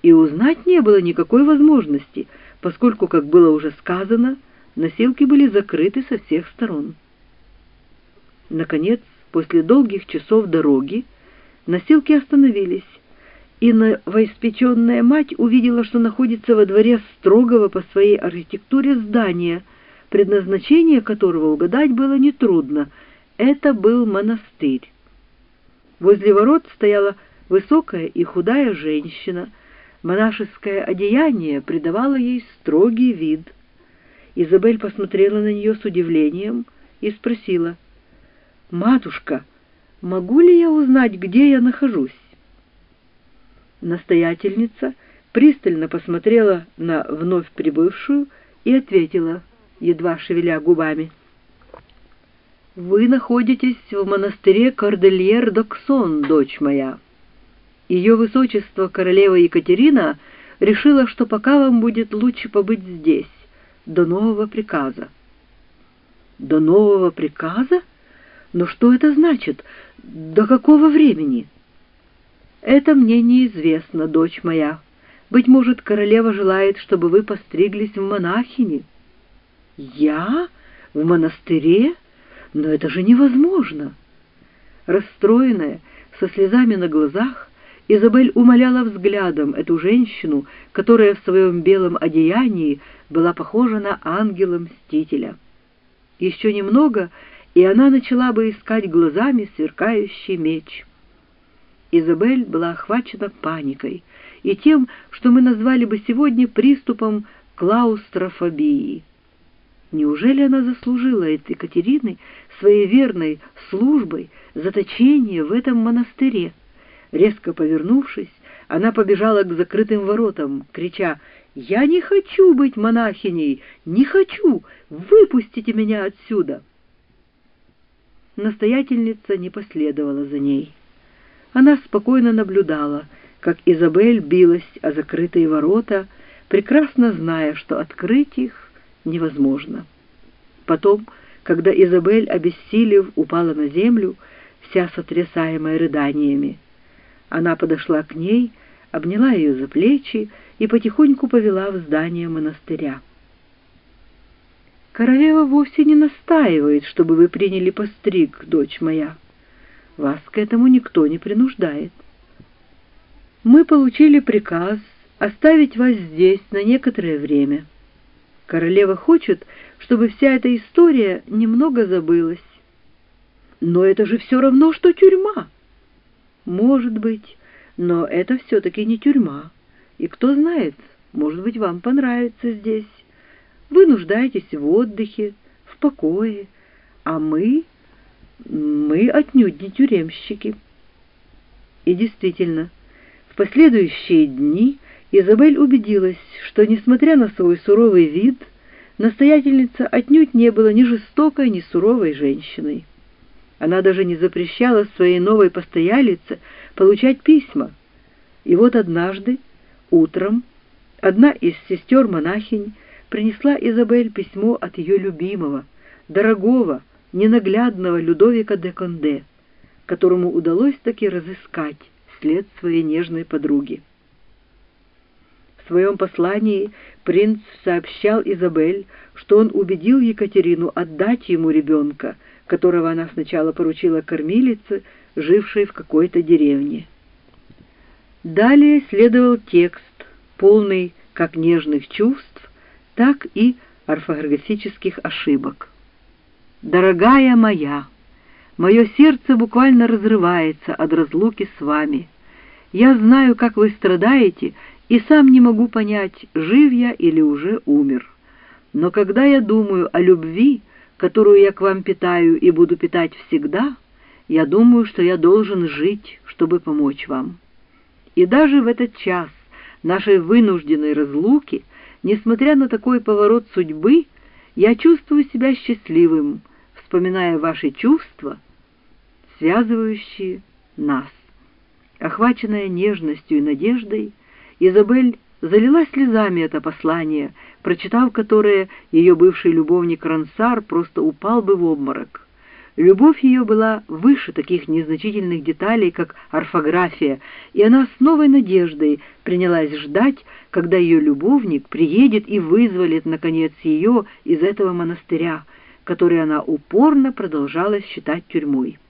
и узнать не было никакой возможности, поскольку, как было уже сказано, носилки были закрыты со всех сторон. Наконец, после долгих часов дороги, носилки остановились, и новоиспеченная мать увидела, что находится во дворе строгого по своей архитектуре здания, предназначение которого угадать было нетрудно. Это был монастырь. Возле ворот стояла высокая и худая женщина. Монашеское одеяние придавало ей строгий вид. Изабель посмотрела на нее с удивлением и спросила: «Матушка, могу ли я узнать, где я нахожусь?» Настоятельница пристально посмотрела на вновь прибывшую и ответила, едва шевеля губами: «Вы находитесь в монастыре Кордельер-д'Оксон, дочь моя. Ее высочество королева Екатерина решила, что пока вам будет лучше побыть здесь, до нового приказа». «До нового приказа? Но что это значит? До какого времени?» «Это мне неизвестно, дочь моя. Быть может, королева желает, чтобы вы постриглись в монахини». «Я? В монастыре? Но это же невозможно!» Расстроенная, со слезами на глазах, Изабель умоляла взглядом эту женщину, которая в своем белом одеянии была похожа на ангела-мстителя. Еще немного, и она начала бы искать глазами сверкающий меч. Изабель была охвачена паникой и тем, что мы назвали бы сегодня приступом клаустрофобии. Неужели она заслужила от Екатерины своей верной службой заточение в этом монастыре? Резко повернувшись, она побежала к закрытым воротам, крича: «Я не хочу быть монахиней! Не хочу! Выпустите меня отсюда!» Настоятельница не последовала за ней. Она спокойно наблюдала, как Изабель билась о закрытые ворота, прекрасно зная, что открыть их невозможно. Потом, когда Изабель, обессилев, упала на землю, вся сотрясаемая рыданиями, она подошла к ней, обняла ее за плечи и потихоньку повела в здание монастыря. «Королева вовсе не настаивает, чтобы вы приняли постриг, дочь моя. Вас к этому никто не принуждает. Мы получили приказ оставить вас здесь на некоторое время. Королева хочет, чтобы вся эта история немного забылась». «Но это же все равно, что тюрьма!» «Может быть, но это все-таки не тюрьма. И кто знает, может быть, вам понравится здесь. Вы нуждаетесь в отдыхе, в покое, а мы отнюдь не тюремщики». И действительно, в последующие дни Изабель убедилась, что, несмотря на свой суровый вид, настоятельница отнюдь не была ни жестокой, ни суровой женщиной. Она даже не запрещала своей новой постоялице получать письма. И вот однажды, утром, одна из сестер-монахинь принесла Изабель письмо от ее любимого, дорогого, ненаглядного Людовика де Конде, которому удалось таки разыскать след своей нежной подруги. В своем послании принц сообщал Изабель, что он убедил Екатерину отдать ему ребенка, которого она сначала поручила кормилице, жившей в какой-то деревне. Далее следовал текст, полный как нежных чувств, так и орфографических ошибок. «Дорогая моя, мое сердце буквально разрывается от разлуки с вами. Я знаю, как вы страдаете, и сам не могу понять, жив я или уже умер. Но когда я думаю о любви, которую я к вам питаю и буду питать всегда, я думаю, что я должен жить, чтобы помочь вам. И даже в этот час нашей вынужденной разлуки, несмотря на такой поворот судьбы, я чувствую себя счастливым, вспоминая ваши чувства, связывающие нас». Охваченная нежностью и надеждой, Изабель залила слезами это послание, прочитав которое, ее бывший любовник Рансар просто упал бы в обморок. Любовь ее была выше таких незначительных деталей, как орфография, и она с новой надеждой принялась ждать, когда ее любовник приедет и вызволит, наконец, ее из этого монастыря, который она упорно продолжала считать тюрьмой.